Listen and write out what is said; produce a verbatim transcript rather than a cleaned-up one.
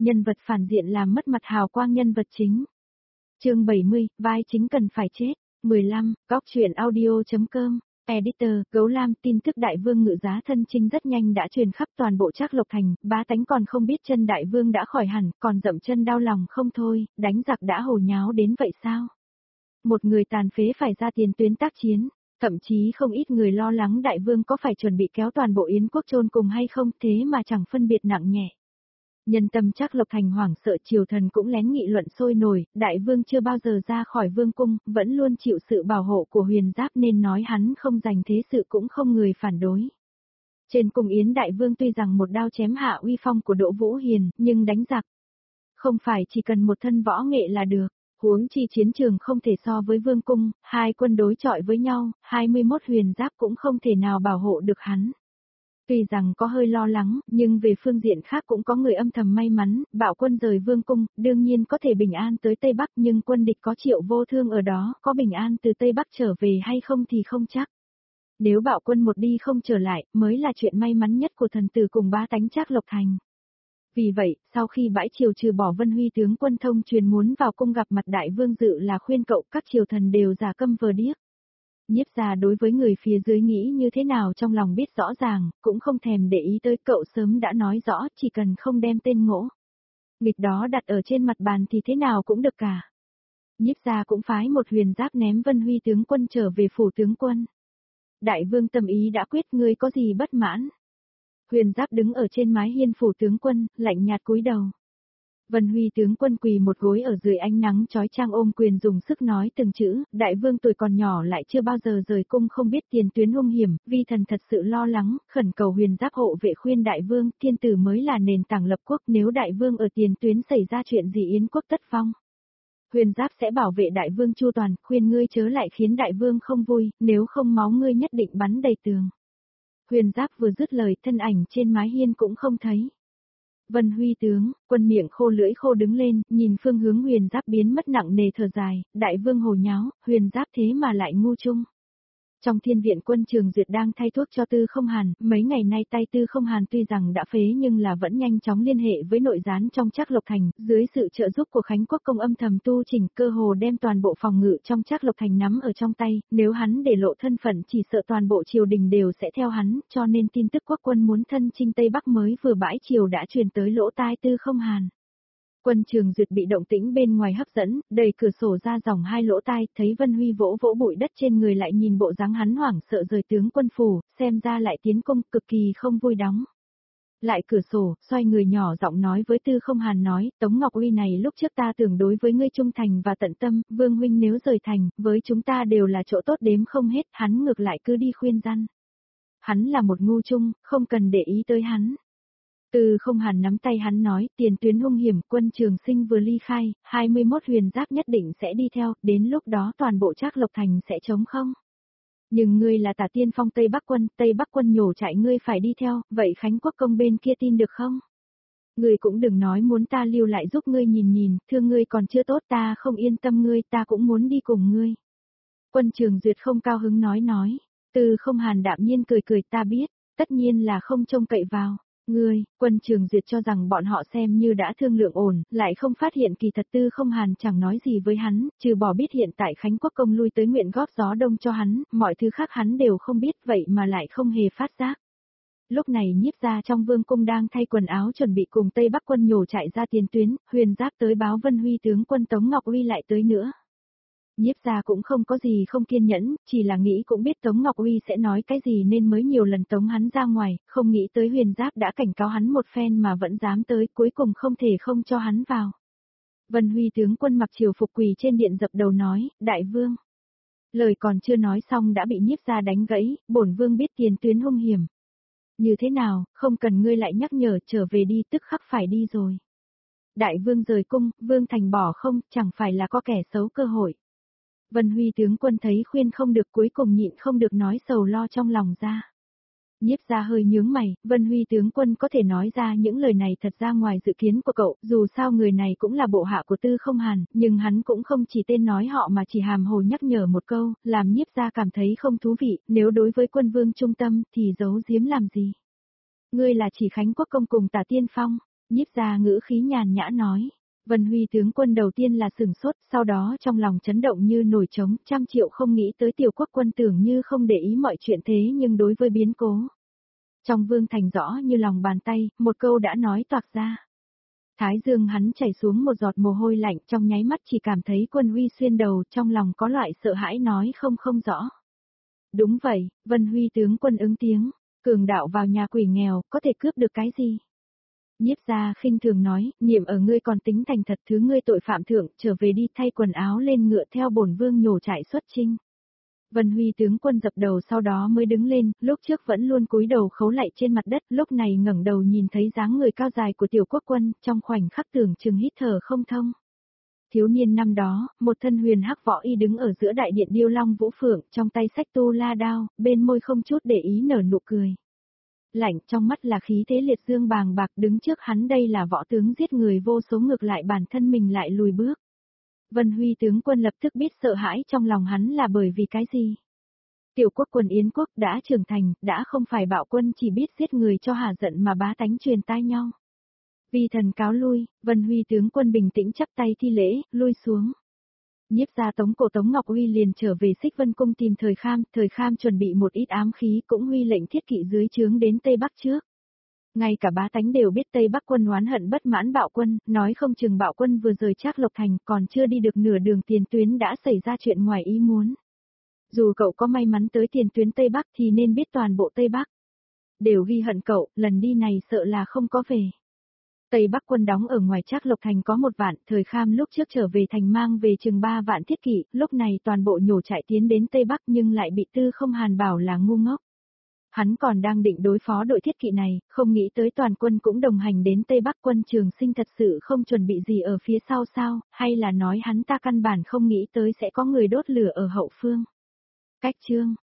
Nhân vật phản diện làm mất mặt hào quang nhân vật chính. Chương bảy mươi, vai chính cần phải chết. mười lăm, góc truyện audio.com. Editor, Gấu Lam. Tin tức Đại Vương ngự giá thân chinh rất nhanh đã truyền khắp toàn bộ Trác Lộc Thành, bá tánh còn không biết chân Đại Vương đã khỏi hẳn, còn dậm chân đau lòng không thôi, đánh giặc đã hồ nháo đến vậy sao? Một người tàn phế phải ra tiền tuyến tác chiến, thậm chí không ít người lo lắng Đại Vương có phải chuẩn bị kéo toàn bộ Yến quốc chôn cùng hay không, thế mà chẳng phân biệt nặng nhẹ. Nhân tâm Trác Lộc Thành hoảng sợ, triều thần cũng lén nghị luận sôi nổi, Đại Vương chưa bao giờ ra khỏi vương cung, vẫn luôn chịu sự bảo hộ của Huyền Giáp nên nói hắn không giành thế sự cũng không người phản đối. Trên cung Yến Đại Vương tuy rằng một đao chém hạ uy phong của Đỗ Vũ Hiền, nhưng đánh giặc không phải chỉ cần một thân võ nghệ là được, huống chi chiến trường không thể so với vương cung, hai quân đối chọi với nhau, hai mươi mốt Huyền Giáp cũng không thể nào bảo hộ được hắn. Tuy rằng có hơi lo lắng, nhưng về phương diện khác cũng có người âm thầm may mắn, bảo quân rời vương cung, đương nhiên có thể bình an tới Tây Bắc, nhưng quân địch có Triệu Vô Thương ở đó, có bình an từ Tây Bắc trở về hay không thì không chắc. Nếu bảo quân một đi không trở lại, mới là chuyện may mắn nhất của thần tử cùng bá tánh Trác Lộc Thành. Vì vậy, sau khi bãi triều trừ bỏ Vân Huy tướng quân thông truyền muốn vào cung gặp mặt Đại Vương dự là khuyên cậu, các triều thần đều giả câm vờ điếc. Nhiếp gia đối với người phía dưới nghĩ như thế nào trong lòng biết rõ ràng, cũng không thèm để ý tới, cậu sớm đã nói rõ, chỉ cần không đem tên Ngỗ Nghịch đó đặt ở trên mặt bàn thì thế nào cũng được cả. Nhiếp gia cũng phái một Huyền Giáp ném Vân Huy tướng quân trở về phủ tướng quân. Đại Vương tâm ý đã quyết, ngươi có gì bất mãn? Huyền Giáp đứng ở trên mái hiên phủ tướng quân, lạnh nhạt cúi đầu. Vân Huy tướng quân quỳ một gối ở dưới ánh nắng chói chang ôm quyền dùng sức nói từng chữ, Đại Vương tuổi còn nhỏ lại chưa bao giờ rời cung, không biết tiền tuyến hung hiểm, vi thần thật sự lo lắng, khẩn cầu Huyền Giáp hộ vệ khuyên Đại Vương, thiên tử mới là nền tảng lập quốc, nếu Đại Vương ở tiền tuyến xảy ra chuyện gì Yến quốc tất vong. Huyền Giáp sẽ bảo vệ Đại Vương chu toàn, khuyên ngươi chớ lại khiến Đại Vương không vui, nếu không máu ngươi nhất định bắn đầy tường. Huyền Giáp vừa dứt lời, thân ảnh trên mái hiên cũng không thấy. Vân Huy tướng, quân miệng khô lưỡi khô đứng lên, nhìn phương hướng Huyền Giáp biến mất nặng nề thở dài, Đại Vương hồ nháo, Huyền Giáp thế mà lại ngu chung. Trong thiên viện quân Trường Duyệt đang thay thuốc cho Tư Không Hàn, mấy ngày nay tay Tư Không Hàn tuy rằng đã phế nhưng là vẫn nhanh chóng liên hệ với nội gián trong Trác Lộc Thành, dưới sự trợ giúp của Khánh Quốc công âm thầm tu chỉnh, cơ hồ đem toàn bộ phòng ngự trong Trác Lộc Thành nắm ở trong tay, nếu hắn để lộ thân phận chỉ sợ toàn bộ triều đình đều sẽ theo hắn, cho nên tin tức quốc quân muốn thân chinh Tây Bắc mới vừa bãi triều đã truyền tới lỗ tai Tư Không Hàn. Quân Trường Duyệt bị động tĩnh bên ngoài hấp dẫn, đẩy cửa sổ ra dòng hai lỗ tai, thấy Vân Huy vỗ vỗ bụi đất trên người, lại nhìn bộ dáng hắn hoảng sợ rời tướng quân phủ, xem ra lại tiến công, cực kỳ không vui đóng. Lại cửa sổ, xoay người nhỏ giọng nói với Tư Không Hàn nói, Tống Ngọc Uy này lúc trước ta tưởng đối với ngươi trung thành và tận tâm, Vương huynh nếu rời thành, với chúng ta đều là chỗ tốt đếm không hết, hắn ngược lại cứ đi khuyên răn. Hắn là một ngu chung, không cần để ý tới hắn. Tư Không Hàn nắm tay hắn nói, tiền tuyến hung hiểm, quân Trường Sinh vừa ly khai, hai mươi mốt Huyền Giáp nhất định sẽ đi theo, đến lúc đó toàn bộ Trác Lộc Thành sẽ trống không. Nhưng ngươi là Tả Tiên Phong Tây Bắc quân, Tây Bắc quân nhổ chạy ngươi phải đi theo, vậy Khánh Quốc công bên kia tin được không? Ngươi cũng đừng nói muốn ta lưu lại giúp ngươi nhìn nhìn, thương ngươi còn chưa tốt, ta không yên tâm ngươi, ta cũng muốn đi cùng ngươi. Quân Trường Duyệt không cao hứng nói nói, Tư Không Hàn đạm nhiên cười cười, ta biết, tất nhiên là không trông cậy vào. Ngươi, quân Trường Duyệt cho rằng bọn họ xem như đã thương lượng ổn, lại không phát hiện kỳ thật Tư Không Hàn chẳng nói gì với hắn, trừ bỏ biết hiện tại Khánh Quốc công lui tới nguyện góp gió đông cho hắn, mọi thứ khác hắn đều không biết, vậy mà lại không hề phát giác. Lúc này Nhiếp gia trong vương cung đang thay quần áo chuẩn bị cùng Tây Bắc quân nhổ chạy ra tiền tuyến, Huyền Giáp tới báo Vân Huy tướng quân Tống Ngọc Uy lại tới nữa. Nhiếp gia cũng không có gì không kiên nhẫn, chỉ là nghĩ cũng biết Tống Ngọc Uy sẽ nói cái gì nên mới nhiều lần tống hắn ra ngoài, không nghĩ tới Huyền Giáp đã cảnh cáo hắn một phen mà vẫn dám tới, cuối cùng không thể không cho hắn vào. Vân Huy tướng quân mặc triều phục quỳ trên điện dập đầu nói, Đại Vương. Lời còn chưa nói xong đã bị Nhiếp gia đánh gãy, bổn vương biết tiền tuyến hung hiểm. Như thế nào, không cần ngươi lại nhắc nhở, trở về đi, tức khắc phải đi rồi. Đại Vương rời cung, Vương thành bỏ không, chẳng phải là có kẻ xấu cơ hội. Vân Huy tướng quân thấy khuyên không được, cuối cùng nhịn không được nói sầu lo trong lòng ra. Nhiếp gia hơi nhướng mày, Vân Huy tướng quân có thể nói ra những lời này thật ra ngoài dự kiến của cậu, dù sao người này cũng là bộ hạ của Tư Không Hàn, nhưng hắn cũng không chỉ tên nói họ mà chỉ hàm hồ nhắc nhở một câu, làm Nhiếp gia cảm thấy không thú vị, nếu đối với quân vương trung tâm thì giấu giếm làm gì. Ngươi là chỉ Khánh Quốc công cùng Tả Tiên Phong, Nhiếp gia ngữ khí nhàn nhã nói. Vân Huy tướng quân đầu tiên là sửng sốt, sau đó trong lòng chấn động như nổi trống, trăm triệu không nghĩ tới tiểu quốc quân tưởng như không để ý mọi chuyện thế nhưng đối với biến cố. Trong vương thành rõ như lòng bàn tay, một câu đã nói toạc ra. Thái dương hắn chảy xuống một giọt mồ hôi lạnh, trong nháy mắt chỉ cảm thấy quân Huy xuyên đầu, trong lòng có loại sợ hãi nói không không rõ. Đúng vậy, Vân Huy tướng quân ứng tiếng, cường đạo vào nhà quỷ nghèo, có thể cướp được cái gì? Nhiếp gia khinh thường nói, niệm ở ngươi còn tính thành thật, thứ ngươi tội phạm thượng, trở về đi thay quần áo lên ngựa theo bổn vương nhổ trại xuất chinh. Vân Huy tướng quân dập đầu sau đó mới đứng lên, lúc trước vẫn luôn cúi đầu khấu lạy trên mặt đất, lúc này ngẩng đầu nhìn thấy dáng người cao dài của tiểu quốc quân, trong khoảnh khắc tưởng chừng hít thở không thông. Thiếu niên năm đó, một thân huyền hắc võ y đứng ở giữa đại điện điêu long vũ phượng, trong tay xách tu la đao, bên môi không chút để ý nở nụ cười. Lạnh trong mắt là khí thế liệt dương bàng bạc, đứng trước hắn đây là võ tướng giết người vô số, ngược lại bản thân mình lại lùi bước. Vân Huy tướng quân lập tức biết sợ hãi trong lòng hắn là bởi vì cái gì. Tiểu quốc quân Yến quốc đã trưởng thành, đã không phải bạo quân chỉ biết giết người cho hả giận mà bá tánh truyền tai nhau. Vì thần cáo lui, Vân Huy tướng quân bình tĩnh chắp tay thi lễ, lui xuống. Nhiếp gia tống cổ Tống Ngọc Huy liền trở về Xích Vân cung tìm Thời Kham, Thời Kham chuẩn bị một ít ám khí, cũng huy lệnh thiết kỵ dưới trướng đến Tây Bắc trước. Ngay cả bá tánh đều biết Tây Bắc quân oán hận bất mãn bạo quân, nói không chừng bạo quân vừa rời Trác Lộc Thành, còn chưa đi được nửa đường tiền tuyến đã xảy ra chuyện ngoài ý muốn. Dù cậu có may mắn tới tiền tuyến Tây Bắc thì nên biết toàn bộ Tây Bắc đều ghi hận cậu, lần đi này sợ là không có về. Tây Bắc quân đóng ở ngoài Trác Lộc Thành có một vạn, Thời Kham lúc trước trở về thành mang về chừng ba vạn thiết kỵ, lúc này toàn bộ nhổ chạy tiến đến Tây Bắc nhưng lại bị Tư Không Hàn bảo là ngu ngốc. Hắn còn đang định đối phó đội thiết kỵ này, không nghĩ tới toàn quân cũng đồng hành đến Tây Bắc. Quân Trường Sinh thật sự không chuẩn bị gì ở phía sau sao, hay là nói hắn ta căn bản không nghĩ tới sẽ có người đốt lửa ở hậu phương. Cách chương